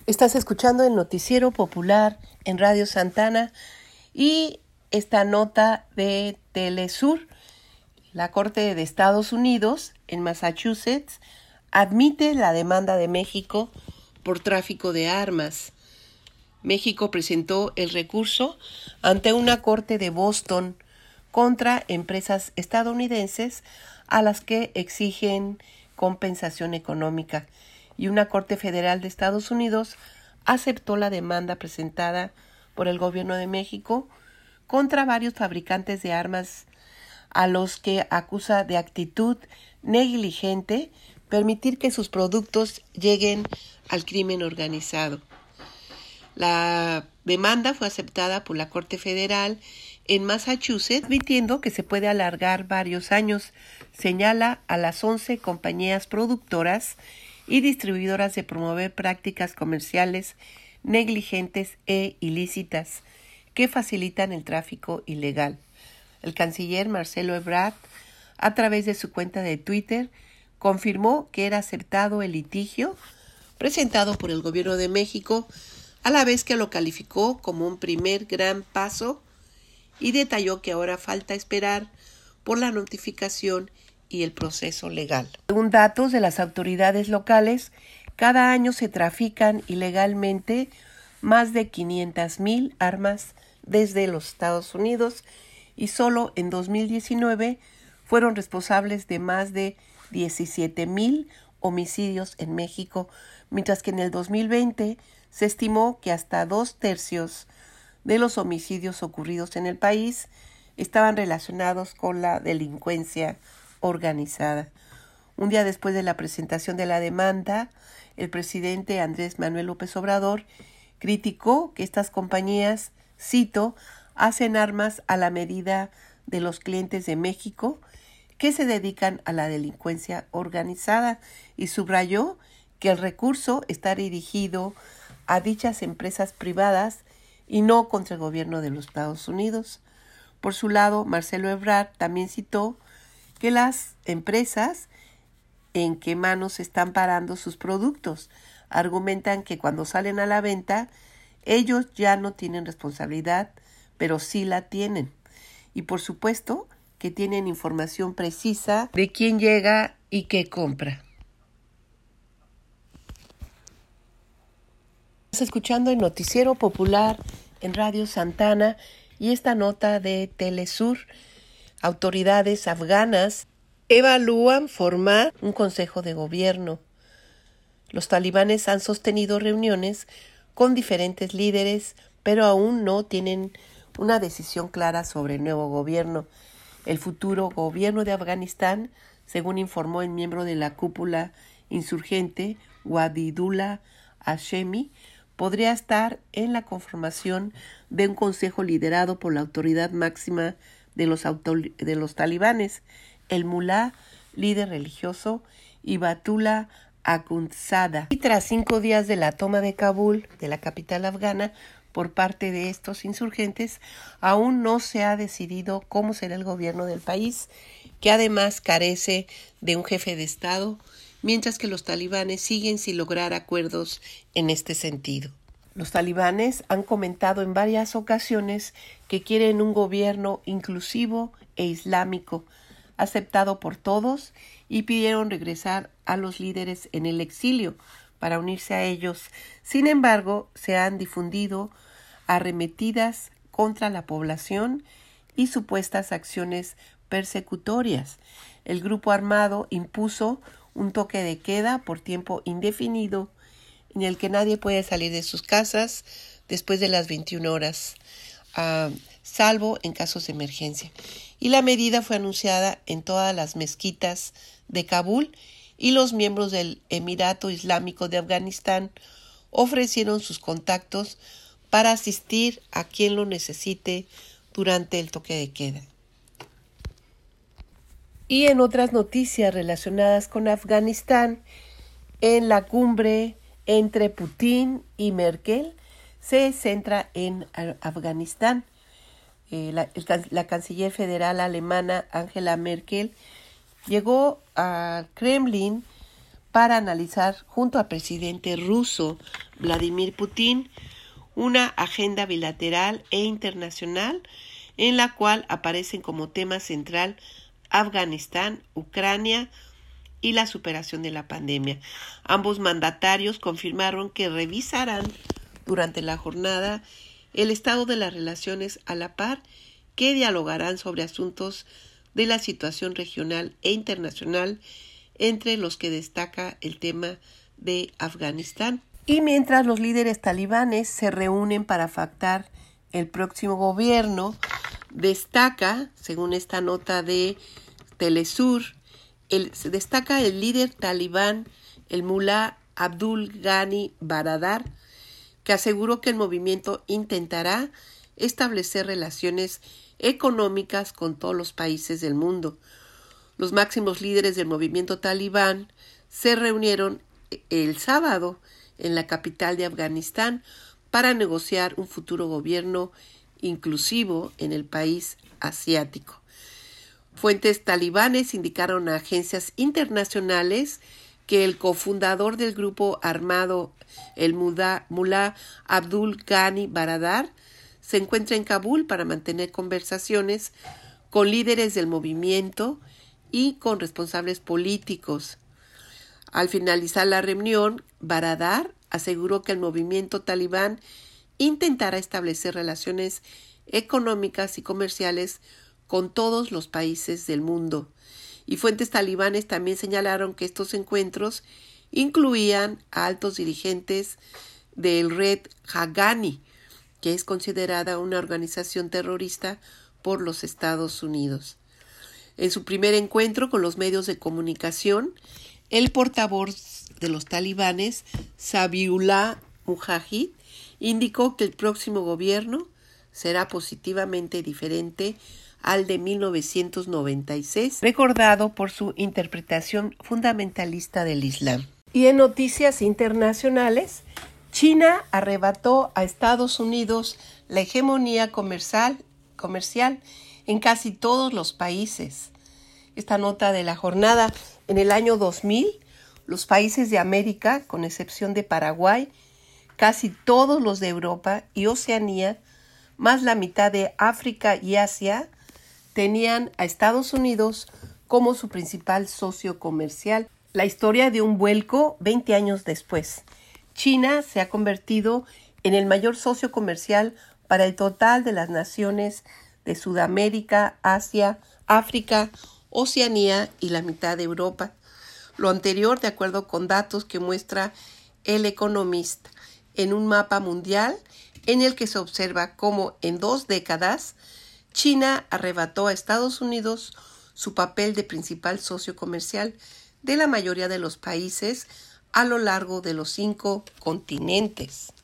Estás escuchando el Noticiero Popular en Radio Santana y esta nota de Telesur. La Corte de Estados Unidos en Massachusetts admite la demanda de México por tráfico de armas. México presentó el recurso ante una corte de Boston contra empresas estadounidenses a las que exigen compensación económica, y una corte federal de Estados Unidos aceptó la demanda presentada por el gobierno de México contra varios fabricantes de armas a los que acusa de actitud negligente permitir que sus productos lleguen al crimen organizado. La demanda fue aceptada por la Corte Federal en Massachusetts, admitiendo que se puede alargar varios años. Señala a las 11 compañías productoras y distribuidoras de promover prácticas comerciales negligentes e ilícitas que facilitan el tráfico ilegal. El canciller Marcelo Ebrard, a través de su cuenta de Twitter, confirmó que era aceptado el litigio presentado por el gobierno de México, a la vez que lo calificó como un primer gran paso y detalló que ahora falta esperar por la notificación y el proceso legal. Según datos de las autoridades locales, cada año se trafican ilegalmente más de 500,000 armas desde los Estados Unidos y solo en 2019 fueron responsables de más de 17,000 homicidios en México, mientras que en el 2020 se estimó que hasta 2/3 de los homicidios ocurridos en el país estaban relacionados con la delincuencia organizada. Un día después de la presentación de la demanda, el presidente Andrés Manuel López Obrador criticó que estas compañías, cito, hacen armas a la medida de los clientes de México que se dedican a la delincuencia organizada, y subrayó que el recurso está dirigido a dichas empresas privadas y no contra el gobierno de los Estados Unidos. Por su lado, Marcelo Ebrard también citó que las empresas en qué manos están parando sus productos. Argumentan que cuando salen a la venta, ellos ya no tienen responsabilidad, pero sí la tienen. Y por supuesto que tienen información precisa de quién llega y qué compra. Estás escuchando el Noticiero Popular en Radio Santana y esta nota de Telesur. Autoridades afganas evalúan formar un consejo de gobierno. Los talibanes han sostenido reuniones con diferentes líderes, pero aún no tienen una decisión clara sobre el nuevo gobierno. El futuro gobierno de Afganistán, según informó el miembro de la cúpula insurgente, Wahidullah Hashemi, podría estar en la conformación de un consejo liderado por la autoridad máxima de los talibanes, el mulá, líder religioso, Hibatullah Akhundzada. Y tras 5 días de la toma de Kabul, de la capital afgana, por parte de estos insurgentes, aún no se ha decidido cómo será el gobierno del país, que además carece de un jefe de Estado, mientras que los talibanes siguen sin lograr acuerdos en este sentido. Los talibanes han comentado en varias ocasiones que quieren un gobierno inclusivo e islámico, aceptado por todos, y pidieron regresar a los líderes en el exilio para unirse a ellos. Sin embargo, se han difundido arremetidas contra la población y supuestas acciones persecutorias. El grupo armado impuso un toque de queda por tiempo indefinido en el que nadie puede salir de sus casas después de las 21 horas, salvo en casos de emergencia. Y la medida fue anunciada en todas las mezquitas de Kabul, y los miembros del Emirato Islámico de Afganistán ofrecieron sus contactos para asistir a quien lo necesite durante el toque de queda. Y en otras noticias relacionadas con Afganistán, en la cumbre entre Putin y Merkel se centra en Afganistán. La canciller federal alemana Angela Merkel llegó al Kremlin para analizar junto al presidente ruso Vladimir Putin una agenda bilateral e internacional en la cual aparecen como tema central Afganistán, Ucrania y la superación de la pandemia. Ambos mandatarios confirmaron que revisarán durante la jornada el estado de las relaciones a la par, que dialogarán sobre asuntos de la situación regional e internacional, entre los que destaca el tema de Afganistán. Y mientras los líderes talibanes se reúnen para pactar el próximo gobierno, destaca, según esta nota de Telesur, destaca el líder talibán, el mulá Abdul Ghani Baradar, que aseguró que el movimiento intentará establecer relaciones económicas con todos los países del mundo. Los máximos líderes del movimiento talibán se reunieron el sábado en la capital de Afganistán para negociar un futuro gobierno inclusivo en el país asiático. Fuentes talibanes indicaron a agencias internacionales que el cofundador del grupo armado, el mulá Abdul Ghani Baradar, se encuentra en Kabul para mantener conversaciones con líderes del movimiento y con responsables políticos. Al finalizar la reunión, Baradar aseguró que el movimiento talibán intentará establecer relaciones económicas y comerciales con todos los países del mundo. Y fuentes talibanes también señalaron que estos encuentros incluían a altos dirigentes del Red Haqqani, que es considerada una organización terrorista por los Estados Unidos. En su primer encuentro con los medios de comunicación, el portavoz de los talibanes, Zabiullah Mujahid, indicó que el próximo gobierno será positivamente diferente al de 1996, recordado por su interpretación fundamentalista del Islam. Y en noticias internacionales, China arrebató a Estados Unidos la hegemonía comercial en casi todos los países. Esta nota de la jornada: en el año 2000, los países de América, con excepción de Paraguay, casi todos los de Europa y Oceanía, más la mitad de África y Asia, tenían a Estados Unidos como su principal socio comercial. La historia de un vuelco 20 años después. China se ha convertido en el mayor socio comercial para el total de las naciones de Sudamérica, Asia, África, Oceanía y la mitad de Europa. Lo anterior de acuerdo con datos que muestra El Economist en un mapa mundial en el que se observa cómo en 2 décadas China arrebató a Estados Unidos su papel de principal socio comercial de la mayoría de los países a lo largo de los 5 continentes.